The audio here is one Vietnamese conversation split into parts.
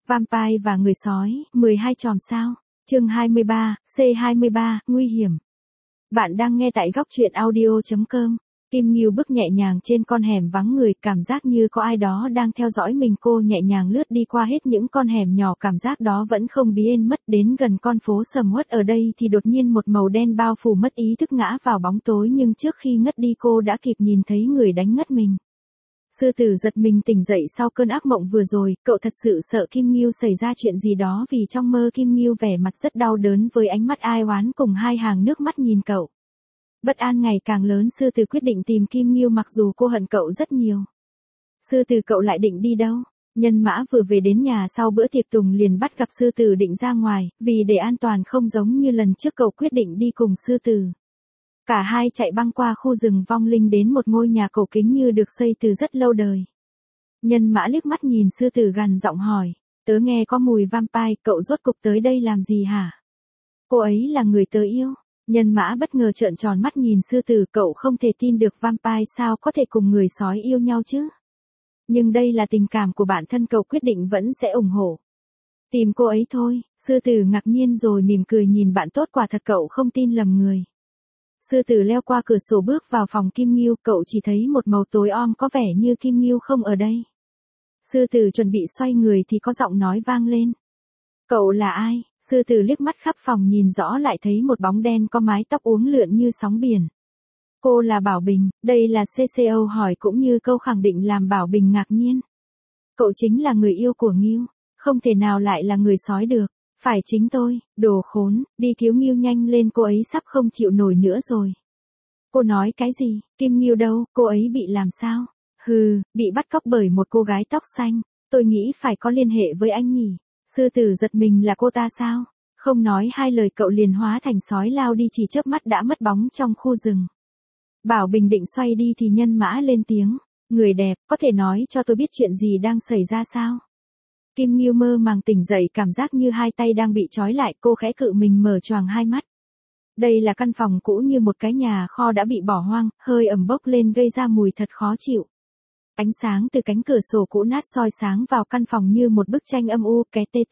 Vampire và người sói, 12 chòm sao. Chương 23, C23, nguy hiểm. Bạn đang nghe tại góc truyện audio.com. Kim Ngưu bước nhẹ nhàng trên con hẻm vắng người, cảm giác như có ai đó đang theo dõi mình. Cô nhẹ nhàng lướt đi qua hết những con hẻm nhỏ, cảm giác đó vẫn không biến mất. Đến gần con phố sầm uất ở đây thì đột nhiên một màu đen bao phủ, mất ý thức ngã vào bóng tối, nhưng trước khi ngất đi cô đã kịp nhìn thấy người đánh ngất mình. Sư tử giật mình tỉnh dậy sau cơn ác mộng vừa rồi, cậu thật sự sợ Kim Ngưu xảy ra chuyện gì đó, vì trong mơ Kim Ngưu vẻ mặt rất đau đớn với ánh mắt ai oán cùng hai hàng nước mắt nhìn cậu. Bất an ngày càng lớn, sư tử quyết định tìm Kim Ngưu mặc dù cô hận cậu rất nhiều. Sư tử, cậu lại định đi đâu? Nhân Mã vừa về đến nhà sau bữa tiệc tùng liền bắt gặp sư tử định ra ngoài, vì để an toàn không giống như lần trước cậu quyết định đi cùng sư tử. Cả hai chạy băng qua khu rừng vong linh đến một ngôi nhà cổ kính như được xây từ rất lâu đời. Nhân Mã liếc mắt nhìn sư tử gằn giọng hỏi, tớ nghe có mùi vampire, cậu rốt cục tới đây làm gì hả? Cô ấy là người tớ yêu. Nhân Mã bất ngờ trợn tròn mắt nhìn sư tử, cậu không thể tin được vampire sao có thể cùng người sói yêu nhau chứ? Nhưng đây là tình cảm của bản thân, cậu quyết định vẫn sẽ ủng hộ. Tìm cô ấy thôi. Sư tử ngạc nhiên rồi mỉm cười nhìn bạn tốt, quả thật cậu không tin lầm người. Sư tử leo qua cửa sổ bước vào phòng Kim Ngưu, cậu chỉ thấy một màu tối om, có vẻ như Kim Ngưu không ở đây. Sư tử chuẩn bị xoay người thì có giọng nói vang lên. Cậu là ai? Sư tử liếc mắt khắp phòng nhìn rõ lại thấy một bóng đen có mái tóc uốn lượn như sóng biển. Cô là Bảo Bình. Đây là CCO hỏi cũng như câu khẳng định làm Bảo Bình ngạc nhiên. Cậu chính là người yêu của Ngưu, không thể nào lại là người sói được. Phải chính tôi. Đồ khốn, đi cứu Ngưu nhanh lên, cô ấy sắp không chịu nổi nữa rồi. Cô nói cái gì? Kim Ngưu đâu, cô ấy bị làm sao? Hừ, bị bắt cóc bởi một cô gái tóc xanh. Tôi nghĩ phải có liên hệ với anh nhỉ. Sư tử giật mình, là cô ta sao? Không nói hai lời cậu liền hóa thành sói lao đi, chỉ chớp mắt đã mất bóng trong khu rừng. Bảo Bình định xoay đi thì Nhân Mã lên tiếng. Người đẹp, có thể nói cho tôi biết chuyện gì đang xảy ra sao? Kim Ngưu mơ màng tỉnh dậy, cảm giác như hai tay đang bị trói lại, cô khẽ cự mình mở choàng hai mắt. Đây là căn phòng cũ như một cái nhà kho đã bị bỏ hoang, hơi ẩm bốc lên gây ra mùi thật khó chịu. Ánh sáng từ cánh cửa sổ cũ nát soi sáng vào căn phòng như một bức tranh âm u.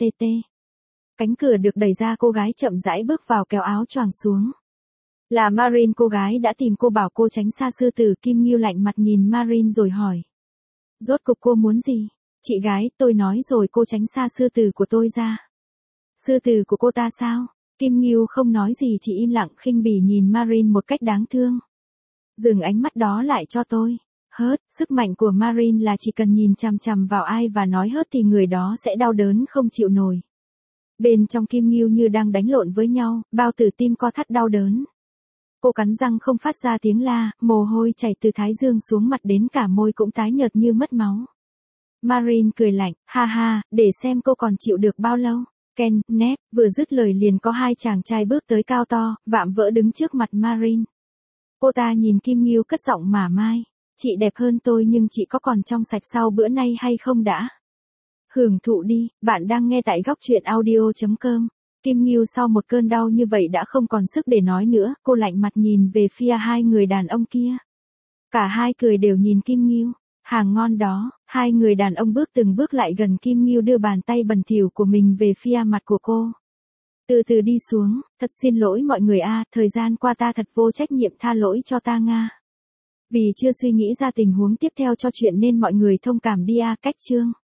Cánh cửa được đẩy ra, cô gái chậm rãi bước vào kéo áo choàng xuống. Là Marine, cô gái đã tìm cô, bảo cô tránh xa sư tử. Kim Ngưu lạnh mặt nhìn Marine rồi hỏi. Rốt cục cô muốn gì? Chị gái, tôi nói rồi, cô tránh xa sư tử của tôi ra. Sư tử của cô ta sao? Kim Ngưu không nói gì, chỉ im lặng khinh bỉ nhìn Marine một cách đáng thương. Dừng ánh mắt đó lại cho tôi. Hớt, sức mạnh của Marine là chỉ cần nhìn chằm chằm vào ai và nói hớt thì người đó sẽ đau đớn không chịu nổi. Bên trong Kim Ngưu như đang đánh lộn với nhau, bao tử tim co thắt đau đớn. Cô cắn răng không phát ra tiếng la, mồ hôi chảy từ thái dương xuống mặt, đến cả môi cũng tái nhợt như mất máu. Marine cười lạnh, ha ha, để xem cô còn chịu được bao lâu. Ken, nép, vừa dứt lời liền có hai chàng trai bước tới cao to, vạm vỡ đứng trước mặt Marine. Cô ta nhìn Kim Ngưu cất giọng mỉa mai. Chị đẹp hơn tôi nhưng chị có còn trong sạch sau bữa nay hay không đã? Hưởng thụ đi, bạn đang nghe tại góc truyện audio.com. Kim Ngưu sau một cơn đau như vậy đã không còn sức để nói nữa, cô lạnh mặt nhìn về phía hai người đàn ông kia. Cả hai cười đều nhìn Kim Ngưu. Hàng ngon đó. Hai người đàn ông bước từng bước lại gần Kim Ngưu, đưa bàn tay bẩn thỉu của mình về phía mặt của cô. Từ từ đi xuống. Thật xin lỗi mọi người thời gian qua ta thật vô trách nhiệm, tha lỗi cho ta Nga. Vì chưa suy nghĩ ra tình huống tiếp theo cho chuyện nên mọi người thông cảm đi Cách chương.